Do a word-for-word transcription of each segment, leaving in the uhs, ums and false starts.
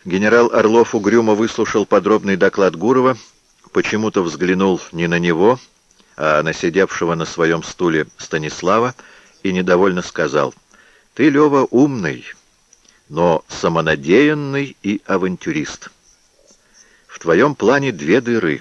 Генерал Орлов угрюмо выслушал подробный доклад Гурова, почему-то взглянул не на него, а на сидевшего на своем стуле Станислава и недовольно сказал: «Ты, Лева, умный, но самонадеянный и авантюрист. В твоем плане две дыры.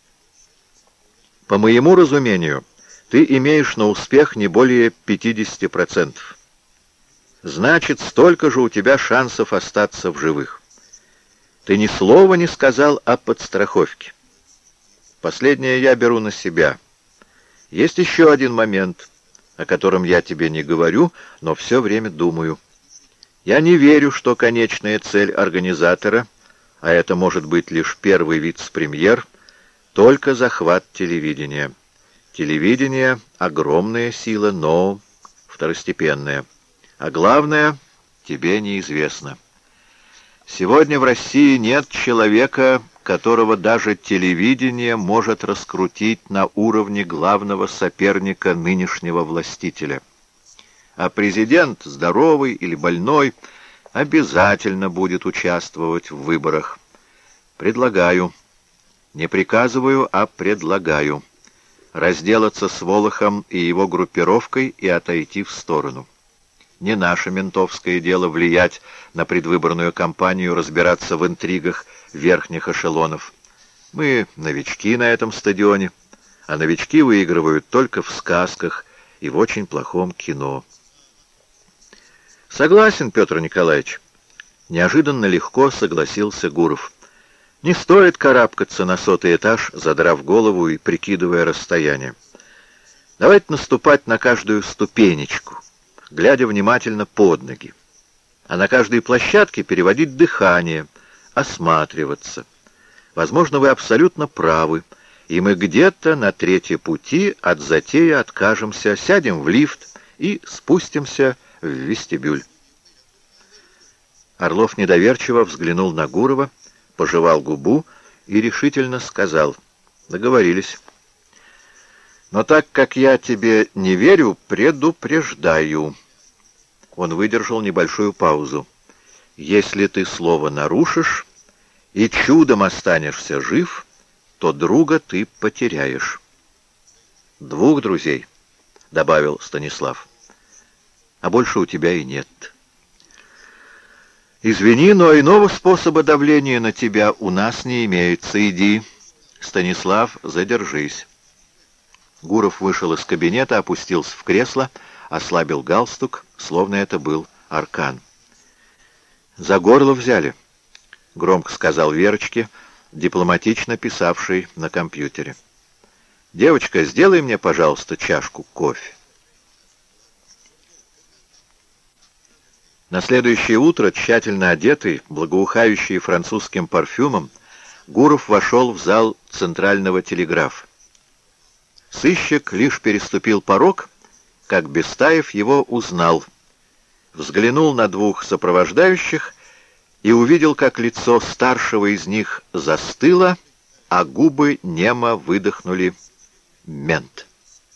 По моему разумению, ты имеешь на успех не более пятидесяти процентов. Значит, столько же у тебя шансов остаться в живых. Ты ни слова не сказал о подстраховке. Последнее я беру на себя. Есть еще один момент, о котором я тебе не говорю, но все время думаю. Я не верю, что конечная цель организатора, а это может быть лишь первый вице-премьер, только захват телевидения. Телевидение — огромная сила, но второстепенная. А главное, тебе неизвестно. Сегодня в России нет человека, которого даже телевидение может раскрутить на уровне главного соперника нынешнего властителя. А президент, здоровый или больной, обязательно будет участвовать в выборах. Предлагаю, не приказываю, а предлагаю, разделаться с Волохом и его группировкой и отойти в сторону. Не наше ментовское дело влиять на предвыборную кампанию, разбираться в интригах верхних эшелонов. Мы новички на этом стадионе, а новички выигрывают только в сказках и в очень плохом кино. Согласен, Петр Николаевич. Неожиданно легко согласился Гуров. Не стоит карабкаться на сотый этаж, задрав голову и прикидывая расстояние. Давайте наступать на каждую ступенечку, глядя внимательно под ноги, а на каждой площадке переводить дыхание, осматриваться. Возможно, вы абсолютно правы, и мы где-то на третьем пути от затеи откажемся, сядем в лифт и спустимся в вестибюль. Орлов недоверчиво взглянул на Гурова, пожевал губу и решительно сказал: «Договорились. Но так как я тебе не верю, предупреждаю». Он выдержал небольшую паузу. «Если ты слово нарушишь и чудом останешься жив, то друга ты потеряешь». «Двух друзей», — добавил Станислав. «А больше у тебя и нет». «Извини, но иного способа давления на тебя у нас не имеется. Иди, Станислав, задержись». Гуров вышел из кабинета, опустился в кресло, ослабил галстук, словно это был аркан. «За горло взяли», — громко сказал Верочке, дипломатично писавшей на компьютере. «Девочка, сделай мне, пожалуйста, чашку кофе». На следующее утро, тщательно одетый, благоухающий французским парфюмом, Гуров вошел в зал центрального телеграфа. Сыщик лишь переступил порог, как Бестаев его узнал, взглянул на двух сопровождающих и увидел, как лицо старшего из них застыло, а губы немо выдохнули: «Мент».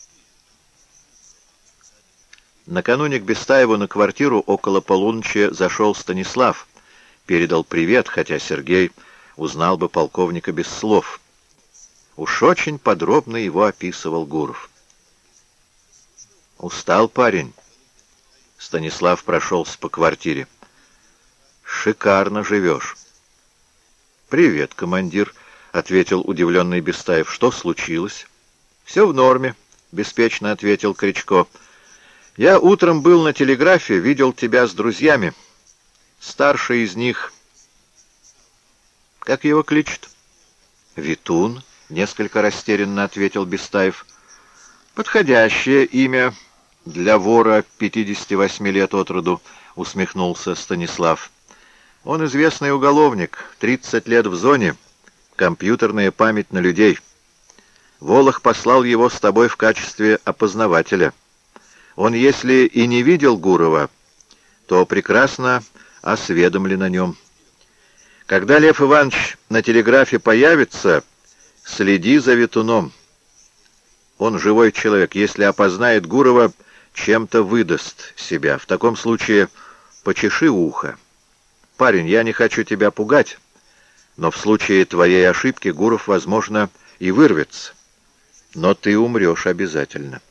Накануне к Бестаеву на квартиру около полуночи зашел Станислав, передал привет, хотя Сергей узнал бы полковника без слов. Уж очень подробно его описывал Гуров. «Устал парень?» Станислав прошелся по квартире. «Шикарно живешь». «Привет, командир», — ответил удивленный Бестаев. «Что случилось?» «Все в норме», — беспечно ответил Кричко. «Я утром был на телеграфе, видел тебя с друзьями. Старший из них... Как его кличут?» «Витун», — несколько растерянно ответил Бестаев. «Подходящее имя для вора пятидесяти восьми лет от роду», — усмехнулся Станислав. «Он известный уголовник, тридцать лет в зоне, компьютерная память на людей. Волох послал его с тобой в качестве опознавателя. Он, если и не видел Гурова, то прекрасно осведомлен о нем. Когда Лев Иванович на телеграфе появится, следи за Витуном. Он живой человек. Если опознает Гурова, чем-то выдаст себя. В таком случае почеши ухо. Парень, я не хочу тебя пугать, но в случае твоей ошибки Гуров, возможно, и вырвется. Но ты умрешь обязательно.